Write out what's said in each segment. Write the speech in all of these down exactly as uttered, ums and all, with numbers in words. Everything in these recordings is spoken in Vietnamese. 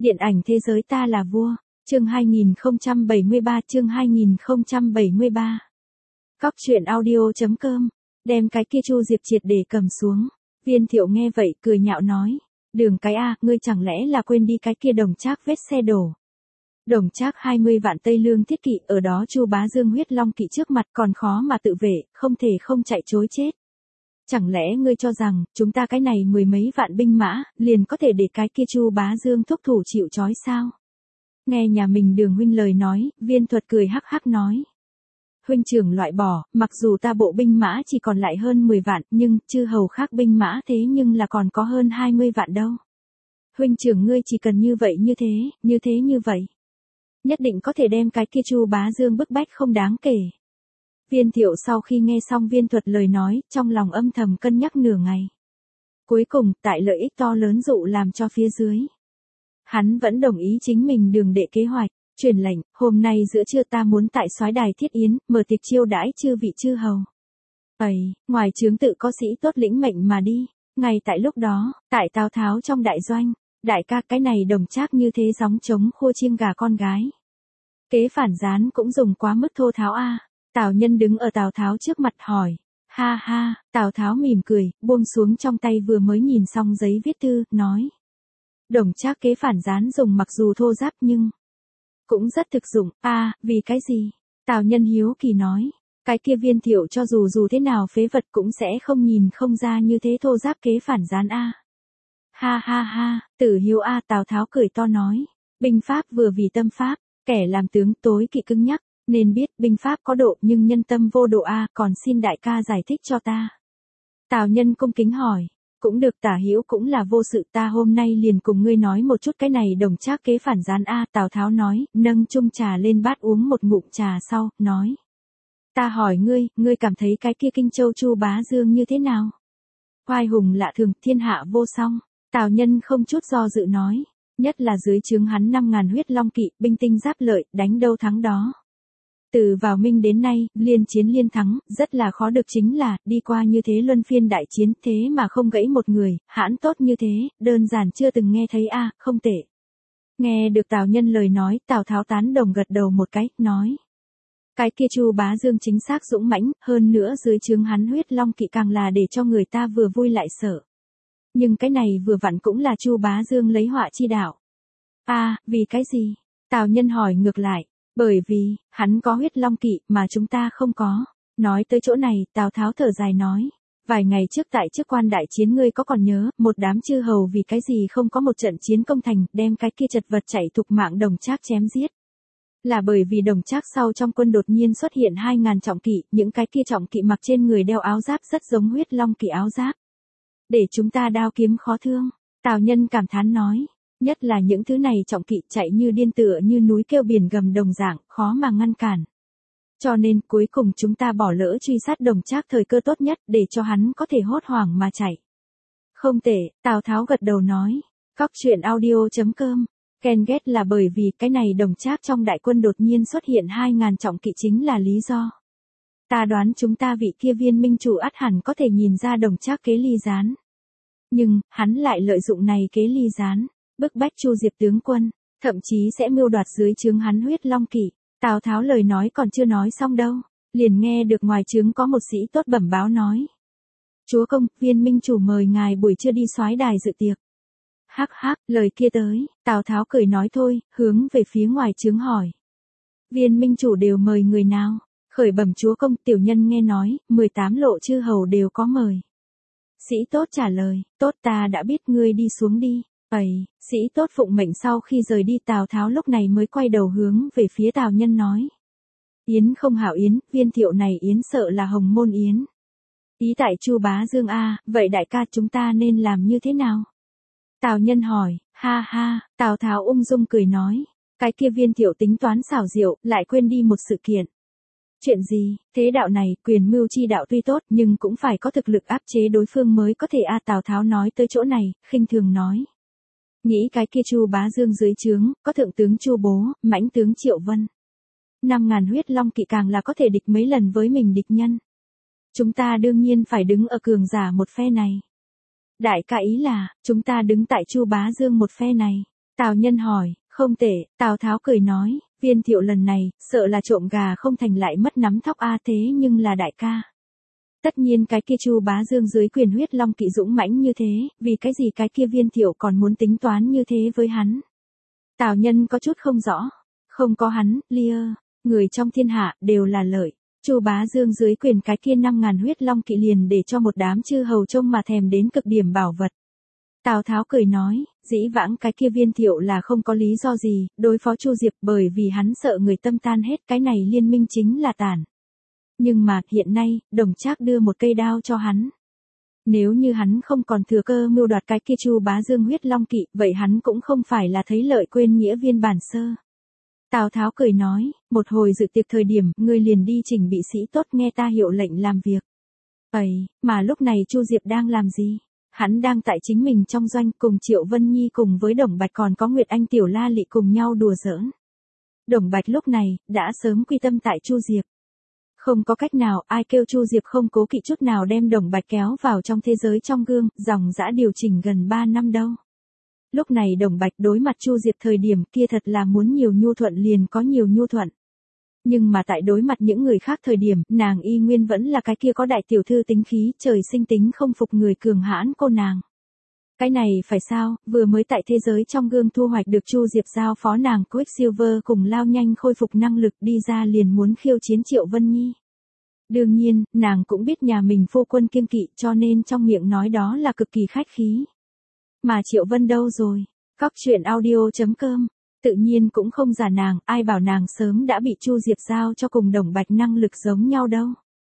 Điện ảnh thế giới ta là vua, chương hai nghìn không trăm bảy mươi ba chương hai nghìn không trăm bảy mươi ba. Cóc truyện audio chấm com, đem cái kia Chu Diệp triệt để cầm xuống. Viên Thiệu nghe vậy cười nhạo nói, Đường cái a, ngươi chẳng lẽ là quên đi cái kia Đồng Trác vết xe đổ. Đồng Trác hai mươi vạn Tây Lương thiết kỵ ở đó Chu Bá Dương huyết long kỵ trước mặt còn khó mà tự vệ, không thể không chạy trối chết. Chẳng lẽ ngươi cho rằng, chúng ta cái này mười mấy vạn binh mã, liền có thể để cái kia Chu Bá Dương thúc thủ chịu trói sao? Nghe nhà mình Đường huynh lời nói, Viên Thuật cười hắc hắc nói. Huynh trưởng loại bỏ, mặc dù ta bộ binh mã chỉ còn lại hơn mười vạn, nhưng, chư hầu khác binh mã thế nhưng là còn có hơn hai mươi vạn đâu. Huynh trưởng ngươi chỉ cần như vậy như thế, như thế như vậy. Nhất định có thể đem cái kia Chu Bá Dương bức bách không đáng kể. Viên Thiệu sau khi nghe xong Viên Thuật lời nói, trong lòng âm thầm cân nhắc nửa ngày. Cuối cùng, tại lợi ích to lớn dụ làm cho phía dưới. Hắn vẫn đồng ý chính mình Đường đệ kế hoạch, truyền lệnh, hôm nay giữa trưa ta muốn tại soái đài thiết yến, mở tiệc chiêu đãi chư vị chư hầu. Ây, ngoài chướng tự có sĩ tốt lĩnh mệnh mà đi, ngay tại lúc đó, tại Tào Tháo trong đại doanh, đại ca cái này Đồng Trác như thế gióng trống khua chiêng gà con gái. Kế phản gián cũng dùng quá mức thô tháo a. Tào Nhân đứng ở Tào Tháo trước mặt hỏi, ha ha, Tào Tháo mỉm cười, buông xuống trong tay vừa mới nhìn xong giấy viết thư, nói. Đồng Trác kế phản gián dùng mặc dù thô giáp nhưng cũng rất thực dụng, a, vì cái gì? Tào Nhân hiếu kỳ nói, cái kia Viên Thiệu cho dù dù thế nào phế vật cũng sẽ không nhìn không ra như thế thô giáp kế phản gián a. Ha ha ha, Tử Hiếu a, Tào Tháo cười to nói, binh pháp vừa vì tâm pháp, kẻ làm tướng tối kỵ cứng nhắc. Nên biết binh pháp có độ nhưng nhân tâm vô độ a, còn xin đại ca giải thích cho ta. Tào Nhân cung kính hỏi, cũng được Tả Hữu cũng là vô sự, ta hôm nay liền cùng ngươi nói một chút cái này Đồng Trác kế phản gián a. Tào Tháo nói, nâng chung trà lên bát uống một ngụm trà sau, nói. Ta hỏi ngươi, ngươi cảm thấy cái kia Kinh Châu Chu Bá Dương như thế nào? Oai hùng lạ thường, thiên hạ vô song. Tào Nhân không chút do dự nói, nhất là dưới trướng hắn năm ngàn huyết long kỵ, binh tinh giáp lợi, đánh đâu thắng đó. Từ vào Minh đến nay, liên chiến liên thắng, rất là khó được chính là, đi qua như thế luân phiên đại chiến thế mà không gãy một người, hãn tốt như thế, đơn giản chưa từng nghe thấy a, không tệ. Nghe được Tào Nhân lời nói, Tào Tháo tán đồng gật đầu một cái, nói. Cái kia Chu Bá Dương chính xác dũng mãnh, hơn nữa dưới trướng hắn huyết long kỵ càng là để cho người ta vừa vui lại sợ. Nhưng cái này vừa vặn cũng là Chu Bá Dương lấy họa chi đạo. A, vì cái gì? Tào Nhân hỏi ngược lại. Bởi vì, hắn có huyết long kỵ mà chúng ta không có. Nói tới chỗ này, Tào Tháo thở dài nói. Vài ngày trước tại trước quan đại chiến ngươi có còn nhớ, một đám chư hầu vì cái gì không có một trận chiến công thành, đem cái kia chật vật chạy thục mạng Đồng Trác chém giết. Là bởi vì Đồng Trác sau trong quân đột nhiên xuất hiện hai ngàn trọng kỵ, những cái kia trọng kỵ mặc trên người đeo áo giáp rất giống huyết long kỵ áo giáp. Để chúng ta đao kiếm khó thương. Tào Nhân cảm thán nói. Nhất là những thứ này trọng kỵ chạy như điên tựa như núi kêu biển gầm đồng dạng, khó mà ngăn cản. Cho nên cuối cùng chúng ta bỏ lỡ truy sát Đồng Trác thời cơ tốt nhất để cho hắn có thể hốt hoảng mà chạy. Không tệ, Tào Tháo gật đầu nói. Cóc truyện audio chấm com, ghen ghét là bởi vì cái này Đồng Trác trong đại quân đột nhiên xuất hiện hai ngàn trọng kỵ chính là lý do. Ta đoán chúng ta vị kia Viên minh chủ ắt hẳn có thể nhìn ra Đồng Trác kế ly gián. Nhưng, hắn lại lợi dụng này kế ly gián. Bức bách Chu Diệp tướng quân, thậm chí sẽ mưu đoạt dưới trướng hắn huyết long kỵ. Tào Tháo lời nói còn chưa nói xong đâu, liền nghe được ngoài trướng có một sĩ tốt bẩm báo nói. Chúa công, Viên minh chủ mời ngài buổi trưa đi soái đài dự tiệc. Hắc hắc, lời kia tới, Tào Tháo cười nói thôi, hướng về phía ngoài trướng hỏi. Viên minh chủ đều mời người nào? Khởi bẩm chúa công, tiểu nhân nghe nói, mười tám lộ chư hầu đều có mời. Sĩ tốt trả lời, tốt ta đã biết, ngươi đi xuống đi. Ây, sĩ tốt phụng mệnh sau khi rời đi Tào Tháo lúc này mới quay đầu hướng về phía Tào Nhân nói. Yến không hảo yến, Viên Thiệu này yến sợ là hồng môn yến. Ý tại Chu Bá Dương a, vậy đại ca chúng ta nên làm như thế nào? Tào Nhân hỏi, ha ha, Tào Tháo ung dung cười nói. Cái kia Viên Thiệu tính toán xảo diệu, lại quên đi một sự kiện. Chuyện gì? Thế đạo này, quyền mưu chi đạo tuy tốt nhưng cũng phải có thực lực áp chế đối phương mới có thể a. Tào Tháo nói tới chỗ này, khinh thường nói. Nghĩ cái kia Chu Bá Dương dưới trướng, có thượng tướng Chu Bố, mãnh tướng Triệu Vân. Năm ngàn huyết long kỵ càng là có thể địch mấy lần với mình địch nhân. Chúng ta đương nhiên phải đứng ở cường giả một phe này. Đại ca ý là, chúng ta đứng tại Chu Bá Dương một phe này. Tào Nhân hỏi, không tệ, Tào Tháo cười nói, Viên Thiệu lần này, sợ là trộm gà không thành lại mất nắm thóc a thế nhưng là đại ca. Tất nhiên cái kia Chu Bá Dương dưới quyền huyết long kỵ dũng mãnh như thế, vì cái gì cái kia Viên Thiệu còn muốn tính toán như thế với hắn. Tào Nhân có chút không rõ, không có hắn, lia, người trong thiên hạ đều là lợi. Chu Bá Dương dưới quyền cái kia năm ngàn huyết long kỵ liền để cho một đám chư hầu trông mà thèm đến cực điểm bảo vật. Tào Tháo cười nói, dĩ vãng cái kia Viên Thiệu là không có lý do gì, đối phó Chu Diệp bởi vì hắn sợ người tâm tan hết, cái này liên minh chính là tàn. Nhưng mà, hiện nay, Đồng Trác đưa một cây đao cho hắn. Nếu như hắn không còn thừa cơ mưu đoạt cái kia Chu Bá Dương huyết long kỵ, vậy hắn cũng không phải là thấy lợi quên nghĩa viên bản sơ. Tào Tháo cười nói, một hồi dự tiệc thời điểm, ngươi liền đi chỉnh bị sĩ tốt nghe ta hiệu lệnh làm việc. Ây, mà lúc này Chu Diệp đang làm gì? Hắn đang tại chính mình trong doanh cùng Triệu Vân Nhi cùng với Đồng Bạch còn có Nguyệt Anh Tiểu La Lị cùng nhau đùa giỡn. Đồng Bạch lúc này, đã sớm quy tâm tại Chu Diệp. Không có cách nào, ai kêu Chu Diệp không cố kỵ chút nào đem Đồng Bạch kéo vào trong thế giới trong gương, dòng dã điều chỉnh gần ba năm đâu. Lúc này Đồng Bạch đối mặt Chu Diệp thời điểm kia thật là muốn nhiều nhu thuận liền có nhiều nhu thuận. Nhưng mà tại đối mặt những người khác thời điểm, nàng y nguyên vẫn là cái kia có đại tiểu thư tính khí, trời sinh tính không phục người cường hãn cô nàng. Cái này phải sao, vừa mới tại thế giới trong gương thu hoạch được Chu Diệp giao phó nàng Quicksilver cùng lao nhanh khôi phục năng lực đi ra liền muốn khiêu chiến Triệu Vân Nhi. Đương nhiên, nàng cũng biết nhà mình phu quân kiêng kỵ cho nên trong miệng nói đó là cực kỳ khách khí. Mà Triệu Vân đâu rồi? Cóc truyện audio chấm com. Tự nhiên cũng không giả nàng, ai bảo nàng sớm đã bị Chu Diệp giao cho cùng Đồng Bạch năng lực giống nhau đâu.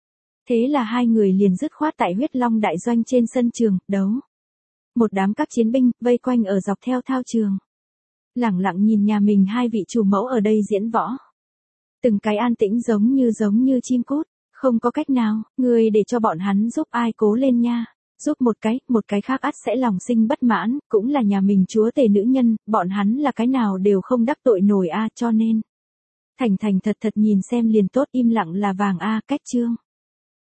Thế là hai người liền dứt khoát tại huyết long đại doanh trên sân trường, đấu. Một đám các chiến binh, vây quanh ở dọc theo thao trường. Lẳng lặng nhìn nhà mình hai vị chủ mẫu ở đây diễn võ. Từng cái an tĩnh giống như giống như chim cút, không có cách nào, người để cho bọn hắn giúp ai cố lên nha. Giúp một cái, một cái khác ắt sẽ lòng sinh bất mãn, cũng là nhà mình chúa tể nữ nhân, bọn hắn là cái nào đều không đắc tội nổi a cho nên. Thành thành thật thật nhìn xem liền tốt im lặng là vàng a cách chương.